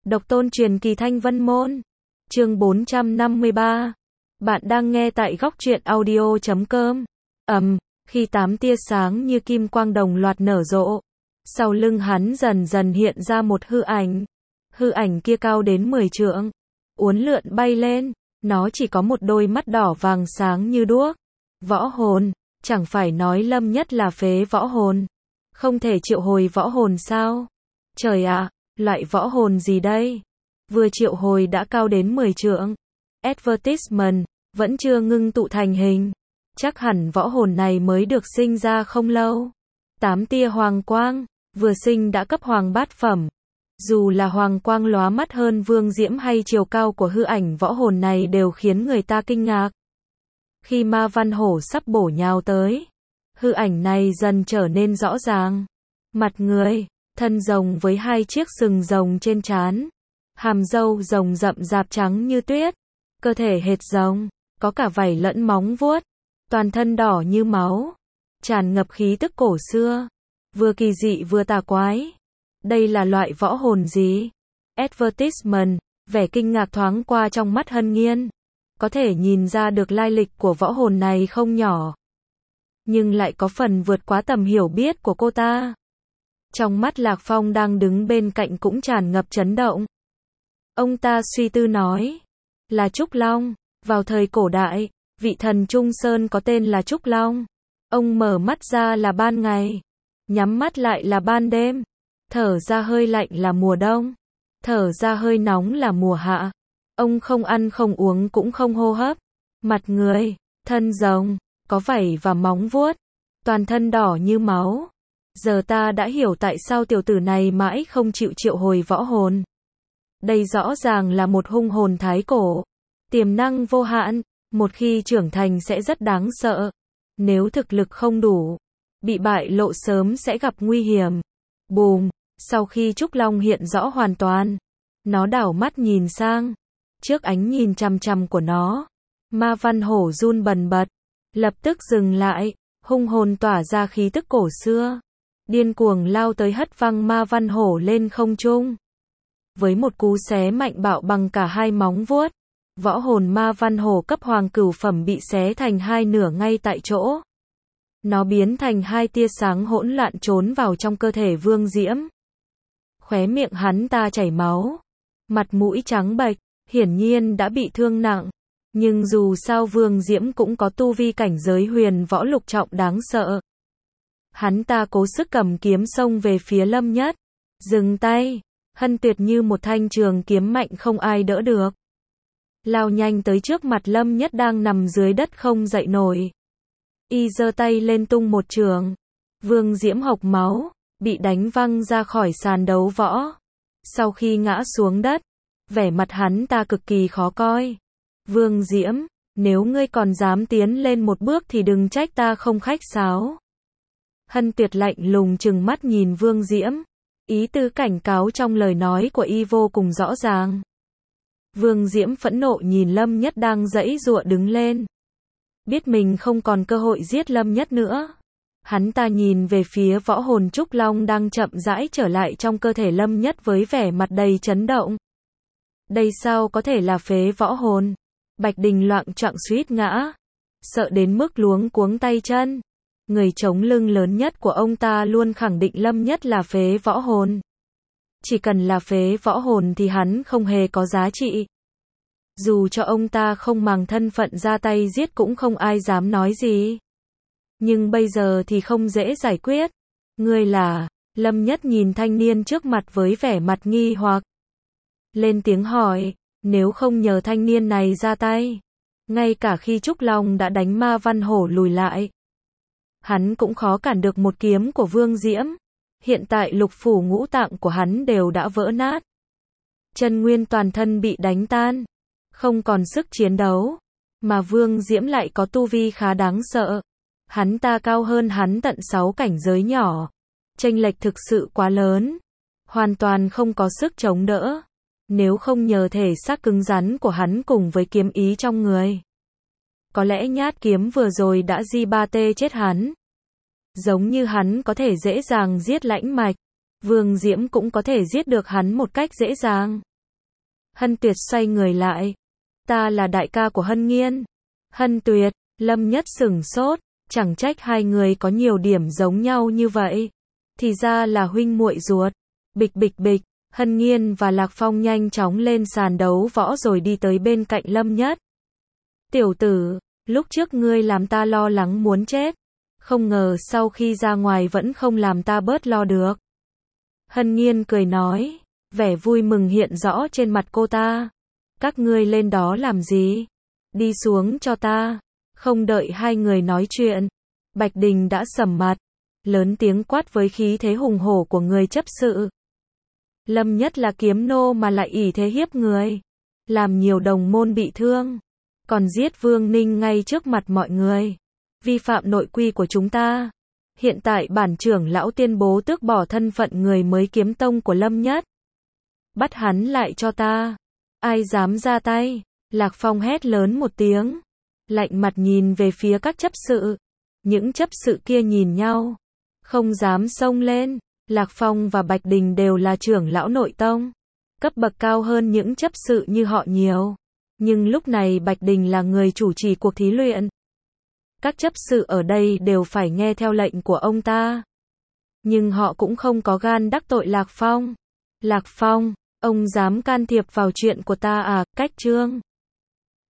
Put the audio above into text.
Độc tôn truyền kỳ Thanh Vân Môn. Chương 453. Bạn đang nghe tại góc truyện audio.com. Khi 8 tia sáng như kim quang đồng loạt nở rộ, sau lưng hắn dần dần hiện ra một hư ảnh. Hư ảnh kia cao đến 10 trượng, uốn lượn bay lên, nó chỉ có một đôi mắt đỏ vàng sáng như đuốc. Võ hồn, chẳng phải nói Lâm Nhất là phế võ hồn, không thể triệu hồi võ hồn sao? Trời ạ, loại võ hồn gì đây? Vừa triệu hồi đã cao đến 10 trượng. Advertisement, vẫn chưa ngưng tụ thành hình. Chắc hẳn võ hồn này mới được sinh ra không lâu. 8 tia hoàng quang, vừa sinh đã cấp hoàng bát phẩm. Dù là hoàng quang lóa mắt hơn vương diễm hay chiều cao của hư ảnh võ hồn này đều khiến người ta kinh ngạc. Khi Ma Văn Hổ sắp bổ nhào tới, hư ảnh này dần trở nên rõ ràng. Mặt người, thân rồng với 2 chiếc sừng rồng trên trán, hàm râu rồng rậm rạp trắng như tuyết, cơ thể hệt rồng, có cả vảy lẫn móng vuốt, toàn thân đỏ như máu, tràn ngập khí tức cổ xưa, vừa kỳ dị vừa tà quái. Đây là loại võ hồn gì? Advertisement, vẻ kinh ngạc thoáng qua trong mắt Hân Nghiên. Có thể nhìn ra được lai lịch của võ hồn này không nhỏ, nhưng lại có phần vượt quá tầm hiểu biết của cô ta. Trong mắt Lạc Phong đang đứng bên cạnh cũng tràn ngập chấn động. Ông ta suy tư nói, là Trúc Long. Vào thời cổ đại, vị thần Trung Sơn có tên là Trúc Long. Ông mở mắt ra là ban ngày, nhắm mắt lại là ban đêm, thở ra hơi lạnh là mùa đông, thở ra hơi nóng là mùa hạ. Ông không ăn không uống cũng không hô hấp. Mặt người, thân rồng, có vảy và móng vuốt, toàn thân đỏ như máu. Giờ ta đã hiểu tại sao tiểu tử này mãi không chịu triệu hồi võ hồn. Đây rõ ràng là một hung hồn thái cổ, tiềm năng vô hạn, một khi trưởng thành sẽ rất đáng sợ. Nếu thực lực không đủ, bị bại lộ sớm sẽ gặp nguy hiểm. Bùm, sau khi Trúc Long hiện rõ hoàn toàn, nó đảo mắt nhìn sang. Trước ánh nhìn chằm chằm của nó, Ma Văn Hổ run bần bật, lập tức dừng lại, hung hồn tỏa ra khí tức cổ xưa, điên cuồng lao tới hất văng Ma Văn Hổ lên không trung. Với một cú xé mạnh bạo bằng cả 2 móng vuốt, võ hồn Ma Văn Hổ cấp hoàng cửu phẩm bị xé thành 2 nửa ngay tại chỗ. Nó biến thành 2 tia sáng hỗn loạn trốn vào trong cơ thể Vương Diễm. Khóe miệng hắn ta chảy máu, mặt mũi trắng bệch, hiển nhiên đã bị thương nặng. Nhưng dù sao Vương Diễm cũng có tu vi cảnh giới huyền võ lục trọng đáng sợ. Hắn ta cố sức cầm kiếm xông về phía Lâm Nhất. Dừng tay, Hân Tuyệt như một thanh trường kiếm mạnh không ai đỡ được, lao nhanh tới trước mặt Lâm Nhất đang nằm dưới đất không dậy nổi. Y giơ tay lên tung một trường. Vương Diễm hộc máu, bị đánh văng ra khỏi sàn đấu võ. Sau khi ngã xuống đất, vẻ mặt hắn ta cực kỳ khó coi. Vương Diễm, nếu ngươi còn dám tiến lên một bước thì đừng trách ta không khách sáo. Hân Tuyệt lạnh lùng trừng mắt nhìn Vương Diễm. Ý tứ cảnh cáo trong lời nói của y vô cùng rõ ràng. Vương Diễm phẫn nộ nhìn Lâm Nhất đang giãy giụa đứng lên. Biết mình không còn cơ hội giết Lâm Nhất nữa, hắn ta nhìn về phía võ hồn Trúc Long đang chậm rãi trở lại trong cơ thể Lâm Nhất với vẻ mặt đầy chấn động. Đây sao có thể là phế võ hồn? Bạch Đình loạng choạng suýt ngã, sợ đến mức luống cuống tay chân. Người chống lưng lớn nhất của ông ta luôn khẳng định Lâm Nhất là phế võ hồn. Chỉ cần là phế võ hồn thì hắn không hề có giá trị. Dù cho ông ta không màng thân phận ra tay giết cũng không ai dám nói gì. Nhưng bây giờ thì không dễ giải quyết. Ngươi là? Lâm Nhất nhìn thanh niên trước mặt với vẻ mặt nghi hoặc, lên tiếng hỏi. Nếu không nhờ thanh niên này ra tay, ngay cả khi Trúc Long đã đánh Ma Văn Hổ lùi lại, hắn cũng khó cản được một kiếm của Vương Diễm. Hiện tại lục phủ ngũ tạng của hắn đều đã vỡ nát, chân nguyên toàn thân bị đánh tan, không còn sức chiến đấu. Mà Vương Diễm lại có tu vi khá đáng sợ. Hắn ta cao hơn hắn tận 6 cảnh giới nhỏ. Chênh lệch thực sự quá lớn, hoàn toàn không có sức chống đỡ. Nếu không nhờ thể xác cứng rắn của hắn cùng với kiếm ý trong người, có lẽ nhát kiếm vừa rồi đã di ba tê chết hắn. Giống như hắn có thể dễ dàng giết Lãnh Mạch, Vương Diễm cũng có thể giết được hắn một cách dễ dàng. Hân Tuyệt xoay người lại. Ta là đại ca của Hân Nghiên. Hân Tuyệt, Lâm Nhất sửng sốt, chẳng trách hai người có nhiều điểm giống nhau như vậy. Thì ra là huynh muội ruột. Bịch bịch bịch, Hân Nghiên và Lạc Phong nhanh chóng lên sàn đấu võ rồi đi tới bên cạnh Lâm Nhất. Tiểu tử, lúc trước ngươi làm ta lo lắng muốn chết. Không ngờ sau khi ra ngoài vẫn không làm ta bớt lo được. Hân Nghiên cười nói, vẻ vui mừng hiện rõ trên mặt cô ta. Các ngươi lên đó làm gì? Đi xuống cho ta. Không đợi hai người nói chuyện, Bạch Đình đã sầm mặt, lớn tiếng quát với khí thế hùng hổ của người chấp sự. Lâm Nhất là kiếm nô mà lại ỷ thế hiếp người, làm nhiều đồng môn bị thương, còn giết Vương Ninh ngay trước mặt mọi người, vi phạm nội quy của chúng ta. Hiện tại bản trưởng lão tuyên bố tước bỏ thân phận người mới kiếm tông của Lâm Nhất. Bắt hắn lại cho ta. Ai dám ra tay? Lạc Phong hét lớn một tiếng, lạnh mặt nhìn về phía các chấp sự. Những chấp sự kia nhìn nhau, không dám xông lên. Lạc Phong và Bạch Đình đều là trưởng lão nội tông, cấp bậc cao hơn những chấp sự như họ nhiều. Nhưng lúc này Bạch Đình là người chủ trì cuộc thí luyện. Các chấp sự ở đây đều phải nghe theo lệnh của ông ta. Nhưng họ cũng không có gan đắc tội Lạc Phong. Lạc Phong, ông dám can thiệp vào chuyện của ta à? Cách Trương